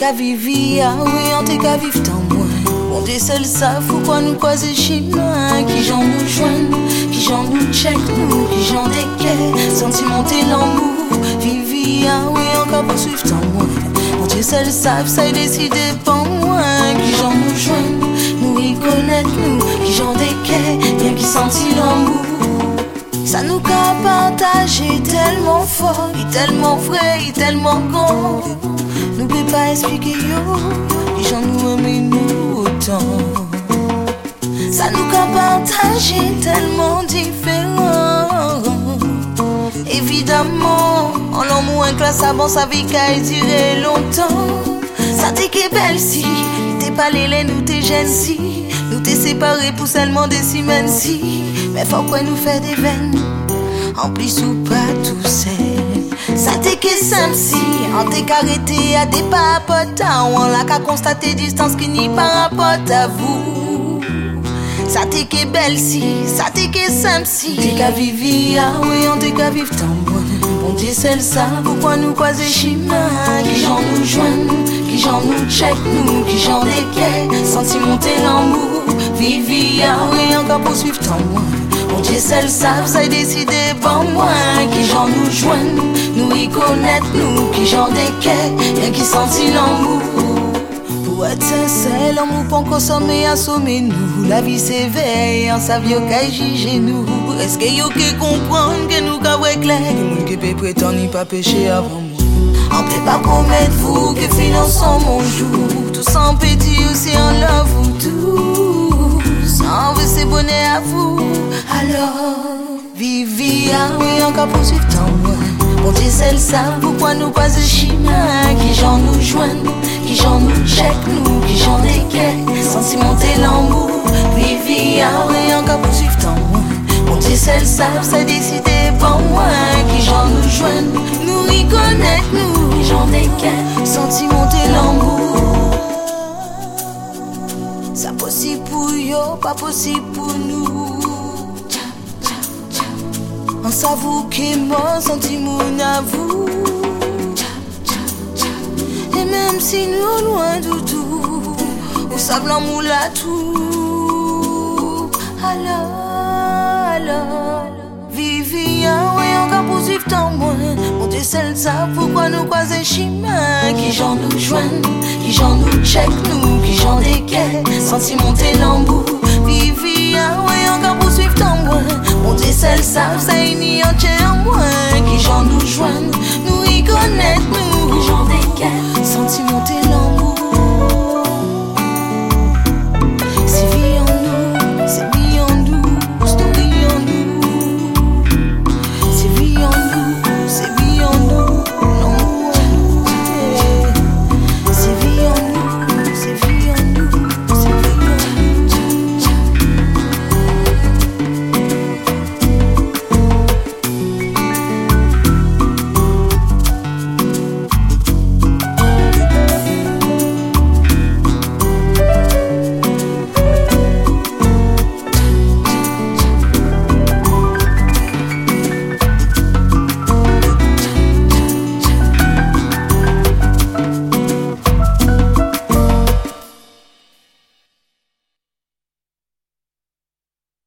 qu'à vivre, oui, on t'es qu'à vivre tant moins. Bon Dieu seul savent pourquoi nous croiser chinois. Qui j'en nous joignent, qui j'en nous check nous, qui j'en déquais, sentimenter l'amour. Vivi, oui, encore poursuivre tant moins. Bon Dieu seul savent, ça y décidé pour moi. Qui j'en nous joignent, nous y connaître nous, qui j'en déquais, bien qui sentit l'amour. Ça nous qu'a partagé tellement fort, et tellement vrai, et tellement grand. Nous peut pas expliquer yo, les gens nous aiment nous autant. Ça nous qu'a partagé tellement différent. Évidemment, en l'amour un classe avant sa vie qu'a duré longtemps. Ça t'est que belle si, t'es pas les nous t'es jeune si. Nous t'es séparés pour seulement des semaines si. Mais faut quoi nous faire des veines, en plus ou pas tout seul. Ça t'est que simple si, on t'est qu'arrêté à des papotes. On l'a qu'à constater distance qui n'y par rapport à vous. Ça t'est que belle si, ça t'est que simple si. T'es qu'à vivre, oui, on t'est qu'à vivre tant bon. Bon Dieu seul ça, pourquoi nous croiser chemin. Qui j'en nous joignent, qui j'en nous check nous, qui j'en déquais, senti monter l'amour. Vivi, oui, encore poursuivre tant moins. Bon Dieu seul savent, ça y décidé pour moi. Qui j'en nous joignent, nous y connaître nous, qui j'en déquais, bien qui sentit l'amour. Pour être sincère, l'amour pour consommer, assommer nous. La vie s'éveille, en savio qu'à juger nous. Est-ce que yo qui comprendre que nous qu'à voir clair? Que moun qui peut prétendre n'y pas pécher avant moi. On peut pas promettre vous que finançons mon jour. Tout sans petit aussi en love vous tous. Sans veut c'est bonheur à vous. Alors, vivi, oui, encore poursuivre tant moi. Bon Dieu seul savent pourquoi nous pas de chemin. Qui j'en nous joignent, qui j'en nous check nous, qui j'en déquais, sentimenter l'amour. Vivi, oui, encore poursuivre tant moi. Bon Dieu seul savent, ça décidé pour moi. Qui j'en nous joignent, nous y connaître nous, qui j'en déquais, sentimenter l'amour. Ça possible pour yo, pas possible pour nous. On s'avoue qu'il m'a senti mon à vous. Et même si nous loin de tout, on savent l'amour là tout. Alors, vivi, oui, encore poursuivre tant moins. Mon Dieu seul savent pourquoi nous croiser chemin. Qui j'en nous joignent, qui j'en nous check nous, qui j'en déquais, senti monter l'amour. Vivi, oui, encore poursuivre tant moins.